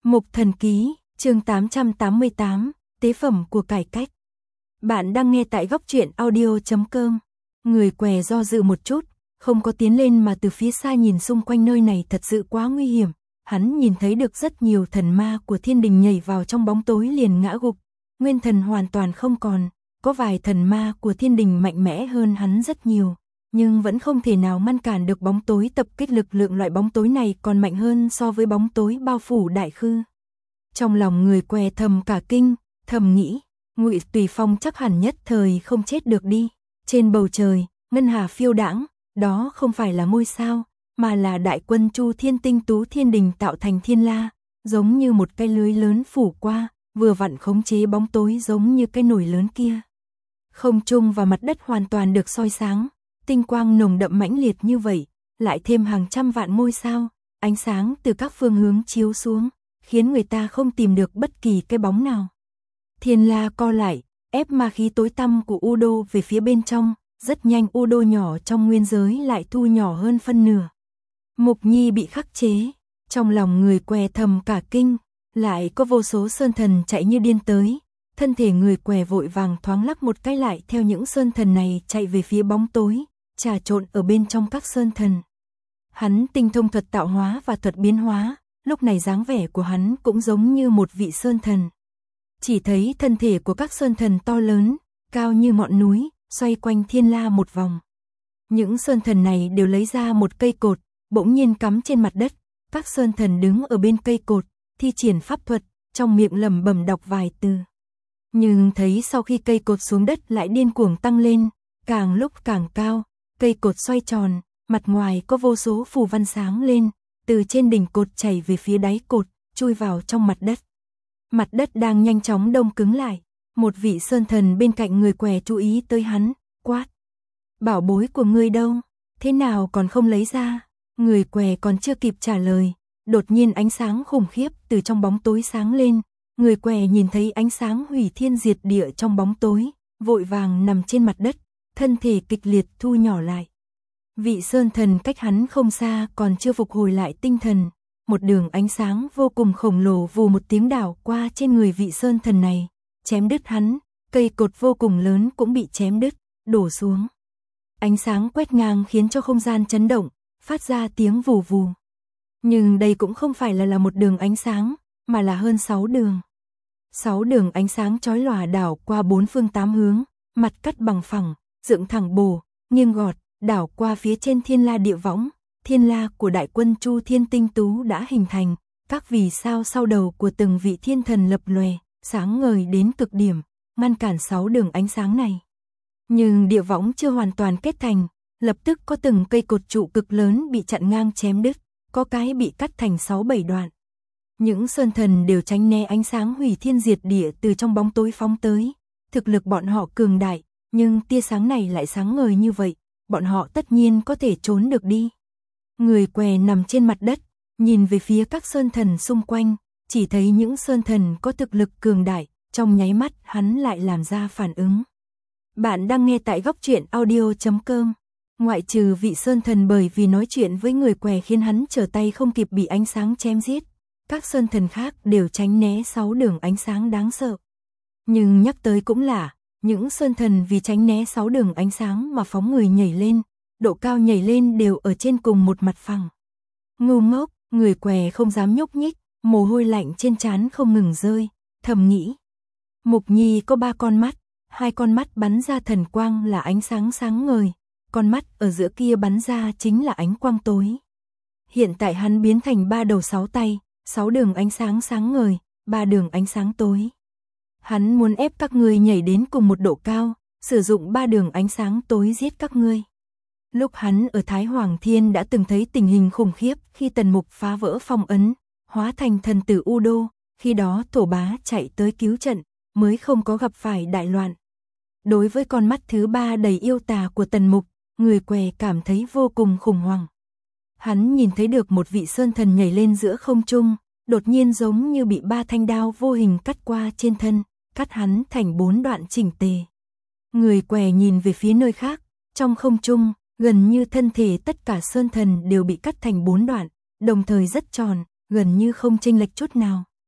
Mục Thần Ký, chương 888, tế phẩm của cải cách. Bạn đang nghe tại góc truyện audio.com. Người què do dự một chút, không có tiến lên mà từ phía xa nhìn xung quanh nơi này thật sự quá nguy hiểm. Hắn nhìn thấy được rất nhiều thần ma của thiên đình nhảy vào trong bóng tối liền ngã gục. Nguyên thần hoàn toàn không còn, có vài thần ma của thiên đình mạnh mẽ hơn hắn rất nhiều. Nhưng vẫn không thể nào ngăn cản được bóng tối tập kích, lực lượng loại bóng tối này còn mạnh hơn so với bóng tối bao phủ đại khư. Trong lòng người què thầm cả kinh, thầm nghĩ, Ngụy Tùy Phong chắc hẳn nhất thời không chết được đi. Trên bầu trời, ngân hà phiêu đãng, đó không phải là ngôi sao, mà là đại quân Chu Thiên tinh tú thiên đình tạo thành thiên la, giống như một cái lưới lớn phủ qua, vừa vặn khống chế bóng tối giống như cái nồi lớn kia. Không trung và mặt đất hoàn toàn được soi sáng. Tinh quang nồng đậm mãnh liệt như vậy, lại thêm hàng trăm vạn ngôi sao, ánh sáng từ các phương hướng chiếu xuống, khiến người ta không tìm được bất kỳ cái bóng nào. Thiên la co lại, ép ma khí tối tăm của U Đô về phía bên trong, rất nhanh U Đô nhỏ trong nguyên giới lại thu nhỏ hơn phân nửa. Mục Nhi bị khắc chế, trong lòng người què thầm cả kinh, lại có vô số sơn thần chạy như điên tới. Thân thể người què vội vàng thoáng lắc một cái lại theo những sơn thần này chạy về phía bóng tối, trà trộn ở bên trong các sơn thần. Hắn tinh thông thuật tạo hóa và thuật biến hóa, lúc này dáng vẻ của hắn cũng giống như một vị sơn thần. Chỉ thấy thân thể của các sơn thần to lớn, cao như ngọn núi, xoay quanh thiên la một vòng. Những sơn thần này đều lấy ra một cây cột, bỗng nhiên cắm trên mặt đất. Các sơn thần đứng ở bên cây cột, thi triển pháp thuật, trong miệng lẩm bẩm đọc vài từ. Nhưng thấy sau khi cây cột xuống đất lại điên cuồng tăng lên, càng lúc càng cao, cây cột xoay tròn, mặt ngoài có vô số phù văn sáng lên, từ trên đỉnh cột chảy về phía đáy cột, chui vào trong mặt đất. Mặt đất đang nhanh chóng đông cứng lại, một vị sơn thần bên cạnh người què chú ý tới hắn, quát. Bảo bối của ngươi đâu, thế nào còn không lấy ra? Người què còn chưa kịp trả lời, đột nhiên ánh sáng khủng khiếp từ trong bóng tối sáng lên. Người què nhìn thấy ánh sáng hủy thiên diệt địa trong bóng tối, vội vàng nằm trên mặt đất, thân thể kịch liệt thu nhỏ lại. Vị sơn thần cách hắn không xa còn chưa phục hồi lại tinh thần, một đường ánh sáng vô cùng khổng lồ vù một tiếng đảo qua trên người vị sơn thần này, chém đứt hắn, cây cột vô cùng lớn cũng bị chém đứt, đổ xuống. Ánh sáng quét ngang khiến cho không gian chấn động, phát ra tiếng vù vù. Nhưng đây cũng không phải là một đường ánh sáng, mà là hơn 6 đường. 6 đường ánh sáng chói lòa đảo qua 4 phương 8 hướng, mặt cắt bằng phẳng, dựng thẳng bổ, nghiêng gọt, đảo qua phía trên thiên la địa võng. Thiên la của đại quân Chu Thiên tinh tú đã hình thành, các vì sao sau đầu của từng vị thiên thần lập lòe, sáng ngời đến cực điểm, ngăn cản 6 đường ánh sáng này. Nhưng địa võng chưa hoàn toàn kết thành, lập tức có từng cây cột trụ cực lớn bị chặn ngang chém đứt, có cái bị cắt thành 6-7 đoạn. Những sơn thần đều tránh né ánh sáng hủy thiên diệt địa từ trong bóng tối phóng tới. Thực lực bọn họ cường đại, nhưng tia sáng này lại sáng ngời như vậy, bọn họ tất nhiên có thể trốn được đi. Người què nằm trên mặt đất, nhìn về phía các sơn thần xung quanh, chỉ thấy những sơn thần có thực lực cường đại, trong nháy mắt hắn lại làm ra phản ứng. Bạn đang nghe tại góc truyện audio.com. Ngoại trừ vị sơn thần bởi vì nói chuyện với người què khiến hắn trở tay không kịp bị ánh sáng chém giết. Các sơn thần khác đều tránh né 6 đường ánh sáng đáng sợ. Nhưng nhắc tới cũng là, những sơn thần vì tránh né 6 đường ánh sáng mà phóng người nhảy lên, độ cao nhảy lên đều ở trên cùng một mặt phẳng. Ngu ngốc, người què không dám nhúc nhích, mồ hôi lạnh trên trán không ngừng rơi, thầm nghĩ. Mục Nhi có 3 con mắt, 2 con mắt bắn ra thần quang là ánh sáng sáng ngời, con mắt ở giữa kia bắn ra chính là ánh quang tối. Hiện tại hắn biến thành 3 đầu 6 tay. 6 đường ánh sáng sáng ngời, 3 đường ánh sáng tối. Hắn muốn ép các ngươi nhảy đến cùng một độ cao, sử dụng 3 đường ánh sáng tối giết các ngươi. Lúc hắn ở Thái Hoàng Thiên đã từng thấy tình hình khủng khiếp khi Tần Mục phá vỡ phong ấn, hóa thành thần tử U Đô, khi đó Thổ Bá chạy tới cứu trận, mới không có gặp phải đại loạn. Đối với con mắt thứ 3 đầy yêu tà của Tần Mục, người què cảm thấy vô cùng khủng hoảng. Hắn nhìn thấy được một vị sơn thần nhảy lên giữa không trung, đột nhiên giống như bị 3 thanh đao vô hình cắt qua trên thân, cắt hắn thành 4 đoạn chỉnh tề. Người què nhìn về phía nơi khác, trong không trung, gần như thân thể tất cả sơn thần đều bị cắt thành 4 đoạn, đồng thời rất tròn, gần như không chênh lệch chút nào,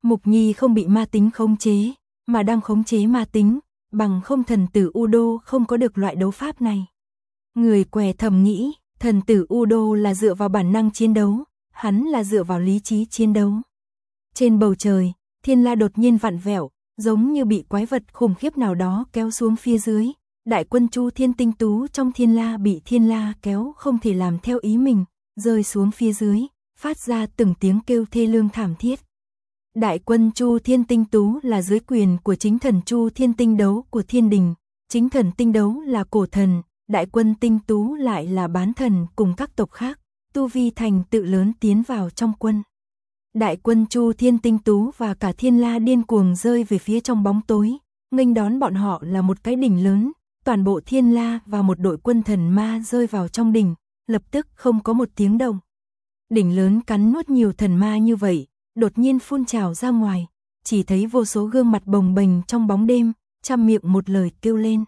Mục Nhi không bị ma tính khống chế, mà đang khống chế ma tính, bằng không thần tử Udo không có được loại đấu pháp này. Người què thầm nghĩ, thần tử Udo là dựa vào bản năng chiến đấu, hắn là dựa vào lý trí chiến đấu. Trên bầu trời, thiên la đột nhiên vặn vẹo, giống như bị quái vật khủng khiếp nào đó kéo xuống phía dưới. Đại quân Chu Thiên tinh tú trong thiên la bị thiên la kéo không thể làm theo ý mình, rơi xuống phía dưới, phát ra từng tiếng kêu thê lương thảm thiết. Đại quân Chu Thiên tinh tú là dưới quyền của chính thần Chu Thiên tinh đấu của thiên đình, chính thần tinh đấu là cổ thần, đại quân tinh tú lại là bán thần cùng các tộc khác, tu vi thành tự lớn tiến vào trong quân. Đại quân Chu Thiên tinh tú và cả thiên la điên cuồng rơi về phía trong bóng tối, nghênh đón bọn họ là một cái đỉnh lớn, toàn bộ thiên la và một đội quân thần ma rơi vào trong đỉnh, lập tức không có một tiếng động. Đỉnh lớn cắn nuốt nhiều thần ma như vậy, đột nhiên phun trào ra ngoài, chỉ thấy vô số gương mặt bồng bềnh trong bóng đêm, trăm miệng một lời kêu lên.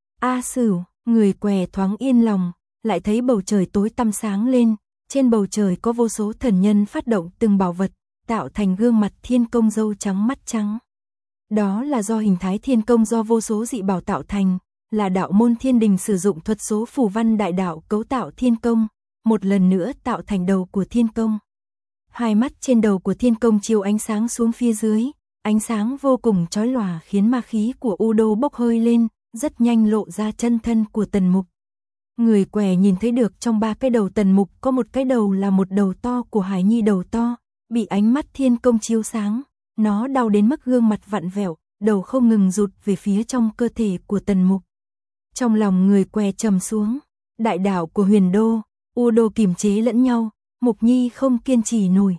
A Sửu, người què thoáng yên lòng, lại thấy bầu trời tối tăm sáng lên, trên bầu trời có vô số thần nhân phát động từng bảo vật, tạo thành gương mặt thiên công râu trắng mắt trắng. Đó là do hình thái thiên công do vô số dị bảo tạo thành, là đạo môn thiên đình sử dụng thuật số phù văn đại đạo cấu tạo thiên công, một lần nữa tạo thành đầu của thiên công. Hai mắt trên đầu của thiên công chiếu ánh sáng xuống phía dưới, ánh sáng vô cùng chói lòa khiến ma khí của Udo bốc hơi lên, rất nhanh lộ ra chân thân của Tần Mục. Người què nhìn thấy được trong ba cái đầu Tần Mục có một cái đầu là một đầu to của Hải Nhi đầu to, bị ánh mắt thiên công chiếu sáng, nó đau đến mức gương mặt vặn vẹo, đầu không ngừng rụt về phía trong cơ thể của Tần Mục. Trong lòng người què trầm xuống, đại đạo của Huyền Đô, Udo kiềm chế lẫn nhau, Mục Nhi không kiên trì nổi.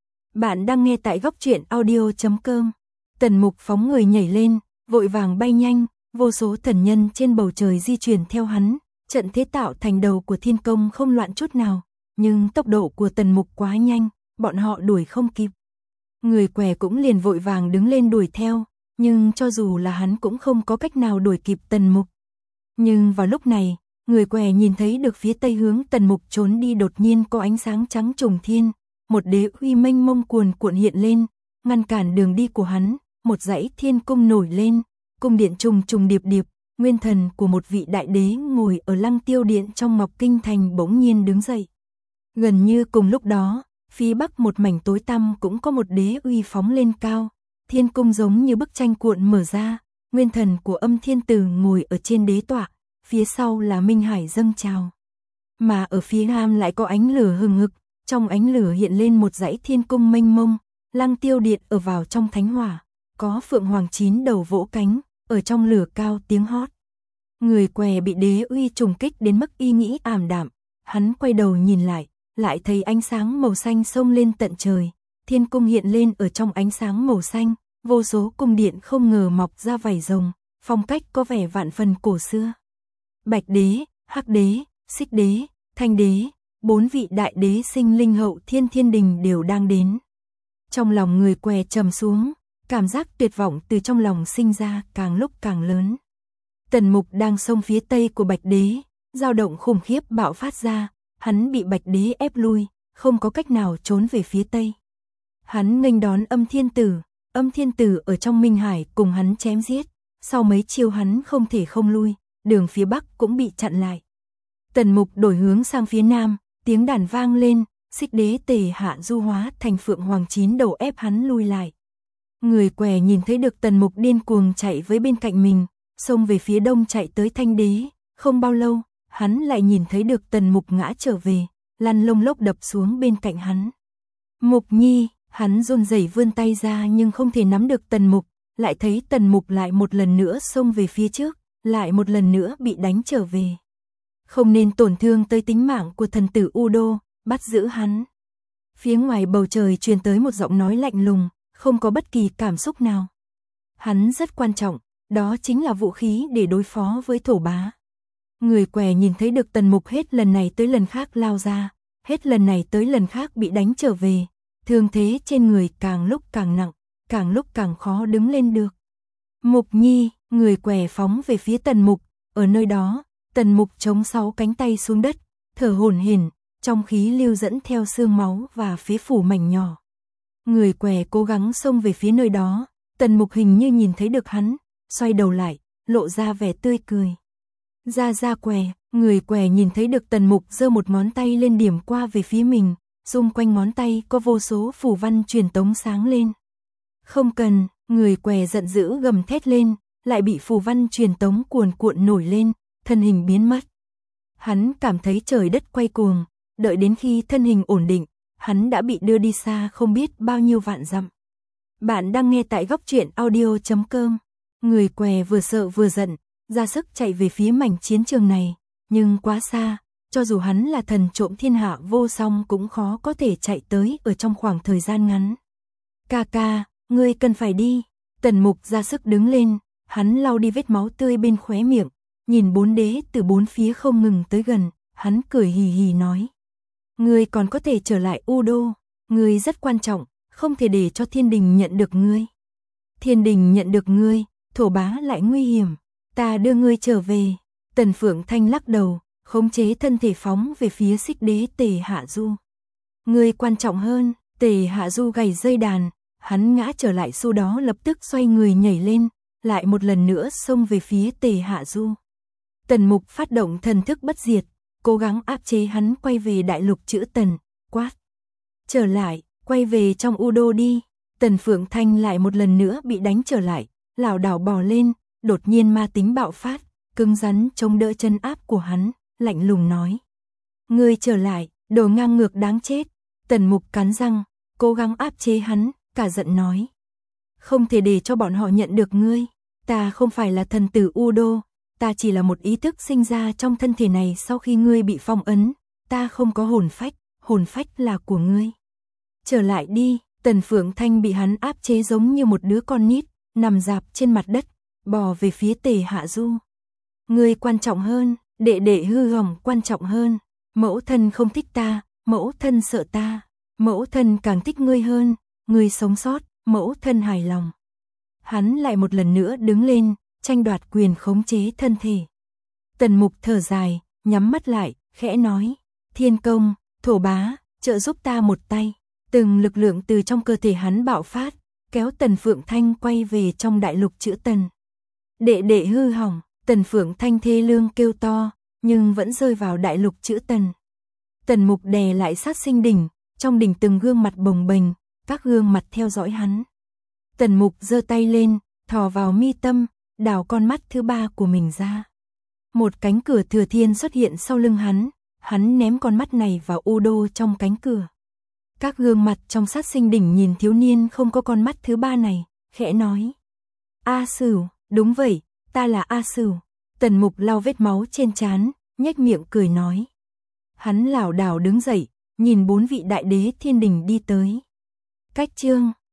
Bạn đang nghe tại góc truyện audio.com. Tần Mục phóng người nhảy lên, vội vàng bay nhanh, vô số thần nhân trên bầu trời di chuyển theo hắn, trận thế tạo thành đầu của thiên công không loạn chút nào, nhưng tốc độ của Tần Mục quá nhanh, bọn họ đuổi không kịp. Người què cũng liền vội vàng đứng lên đuổi theo, nhưng cho dù là hắn cũng không có cách nào đuổi kịp Tần Mục. Nhưng vào lúc này, người què nhìn thấy được phía tây hướng Tần Mục trốn đi đột nhiên có ánh sáng trắng trùng thiên, một đế uy mênh mông cuồn cuộn hiện lên, ngăn cản đường đi của hắn, một dãy thiên cung nổi lên, cung điện trùng trùng điệp điệp, nguyên thần của một vị đại đế ngồi ở Lăng Tiêu điện trong Ngọc Kinh thành bỗng nhiên đứng dậy. Gần như cùng lúc đó, phía bắc một mảnh tối tăm cũng có một đế uy phóng lên cao, thiên cung giống như bức tranh cuộn mở ra, nguyên thần của Âm Thiên Tử ngồi ở trên đế tọa, phía sau là Minh Hải dâng trào. Mà ở phía nam lại có ánh lửa hừng hực, trong ánh lửa hiện lên một dãy thiên cung mênh mông, Lăng Tiêu điện ở vào trong thánh hỏa, có phượng hoàng 9 đầu vỗ cánh, ở trong lửa cao tiếng hót. Người què bị đế uy trùng kích đến mức ý nghĩ ảm đạm, hắn quay đầu nhìn lại thấy ánh sáng màu xanh xông lên tận trời, thiên cung hiện lên ở trong ánh sáng màu xanh, vô số cung điện không ngờ mọc ra vảy rồng, phong cách có vẻ vạn phần cổ xưa. Bạch đế, hắc đế, xích đế, thanh đế, 4 vị đại đế sinh linh hậu thiên thiên đình đều đang đến. Trong lòng người què trầm xuống, cảm giác tuyệt vọng từ trong lòng sinh ra càng lúc càng lớn. Tần Mục đang xông phía tây của Bạch đế, dao động khủng khiếp bạo phát ra, hắn bị Bạch đế ép lui, không có cách nào trốn về phía tây. Hắn nghênh đón Âm Thiên Tử ở trong Minh Hải cùng hắn chém giết, sau mấy chiêu hắn không thể không lui, đường phía bắc cũng bị chặn lại. Tần Mục đổi hướng sang phía nam, tiếng đàn vang lên, xích đế tề hạ du hóa thành phượng hoàng 9 đầu ép hắn lui lại. Người què nhìn thấy được Tần Mục điên cuồng chạy với bên cạnh mình, xông về phía đông chạy tới thanh đế, không bao lâu, hắn lại nhìn thấy được Tần Mục ngã trở về, lăn lông lốc đập xuống bên cạnh hắn. Mục Nhi, hắn run rẩy vươn tay ra nhưng không thể nắm được Tần Mục, lại thấy Tần Mục lại một lần nữa xông về phía trước, lại một lần nữa bị đánh trở về. Không nên tổn thương tới tính mạng của thần tử Udo, bắt giữ hắn. Phía ngoài bầu trời truyền tới một giọng nói lạnh lùng, không có bất kỳ cảm xúc nào. Hắn rất quan trọng, đó chính là vũ khí để đối phó với thổ bá. Người què nhìn thấy được Tần Mục hết lần này tới lần khác lao ra, hết lần này tới lần khác bị đánh trở về, thương thế trên người càng lúc càng nặng, càng lúc càng khó đứng lên được. Mục Nhi, người què phóng về phía Tần Mục, ở nơi đó, Tần Mục chống 6 cánh tay xuống đất, thở hổn hển, trong khí lưu dẫn theo xương máu và phế phủ mảnh nhỏ. Người què cố gắng xông về phía nơi đó, Tần Mục hình như nhìn thấy được hắn, xoay đầu lại, lộ ra vẻ tươi cười. Ra què, người què nhìn thấy được Tần Mục giơ một ngón tay lên điểm qua về phía mình, xung quanh ngón tay có vô số phù văn truyền tống sáng lên. Không cần, người què giận dữ gầm thét lên, lại bị phù văn truyền tống cuồn cuộn nổi lên, thân hình biến mất. Hắn cảm thấy trời đất quay cuồng, đợi đến khi thân hình ổn định, hắn đã bị đưa đi xa không biết bao nhiêu vạn dặm. Bạn đang nghe tại goctruyện.audio.com. Người què vừa sợ vừa giận, ra sức chạy về phía mảnh chiến trường này, nhưng quá xa, cho dù hắn là thần trộm thiên hạ vô song cũng khó có thể chạy tới ở trong khoảng thời gian ngắn. Ca, ngươi cần phải đi. Tần Mục ra sức đứng lên, hắn lau đi vết máu tươi bên khóe miệng, nhìn bốn đế từ bốn phía không ngừng tới gần, hắn cười hì hì nói. Ngươi còn có thể trở lại U Đô, ngươi rất quan trọng, không thể để cho thiên đình nhận được ngươi. Thiên đình nhận được ngươi, thổ bá lại nguy hiểm, ta đưa ngươi trở về. Tần Phượng Thanh lắc đầu, khống chế thân thể phóng về phía Xích Đế Tề Hạ Du. Ngươi quan trọng hơn. Tề Hạ Du gảy dây đàn, hắn ngã trở lại sau đó lập tức xoay người nhảy lên, lại một lần nữa xông về phía Tề Hạ Du. Tần Mục phát động thần thức bất diệt, cố gắng áp chế hắn quay về đại lục chữ Tần, quát. Trở lại, quay về trong U Đô đi. Tần Phượng Thanh lại một lần nữa bị đánh trở lại, lảo đảo bò lên, đột nhiên ma tính bạo phát, cứng rắn chống đỡ chân áp của hắn, lạnh lùng nói. Ngươi trở lại, đồ ngang ngược đáng chết. Tần Mục cắn răng, cố gắng áp chế hắn, cả giận nói. Không thể để cho bọn họ nhận được ngươi, ta không phải là thần tử U Đô, ta chỉ là một ý thức sinh ra trong thân thể này sau khi ngươi bị phong ấn, ta không có hồn phách là của ngươi. Trở lại đi. Tần Phượng Thanh bị hắn áp chế giống như một đứa con nít, nằm rạp trên mặt đất, bò về phía Tề Hạ Du. Ngươi quan trọng hơn, đệ đệ hư hỏng quan trọng hơn, mẫu thân không thích ta, mẫu thân sợ ta, mẫu thân càng thích ngươi hơn, ngươi sống sót, mẫu thân hài lòng. Hắn lại một lần nữa đứng lên, tranh đoạt quyền khống chế thân thể. Tần Mục thở dài, nhắm mắt lại, khẽ nói, Thiên Công, thổ bá, trợ giúp ta một tay. Từng lực lượng từ trong cơ thể hắn bạo phát, kéo Tần Phượng Thanh quay về trong đại lục chữ Tần. Đệ đệ hư hỏng, Tần Phượng Thanh thê lương kêu to, nhưng vẫn rơi vào đại lục chữ Tần. Tần Mục đè lại sát sinh đỉnh, trong đỉnh từng gương mặt bồng bềnh, các gương mặt theo dõi hắn. Tần Mục giơ tay lên, thò vào mi tâm, đào con mắt thứ ba của mình ra. Một cánh cửa thừa thiên xuất hiện sau lưng hắn ném con mắt này vào U Đô trong cánh cửa. Các gương mặt trong sát sinh đỉnh nhìn thiếu niên không có con mắt thứ ba này, khẽ nói. A Sửu, đúng vậy, ta là A Sửu. Tần Mục lau vết máu trên trán, nhếch miệng cười nói. Hắn lảo đảo đứng dậy, nhìn bốn vị đại đế thiên đình đi tới. Cách chương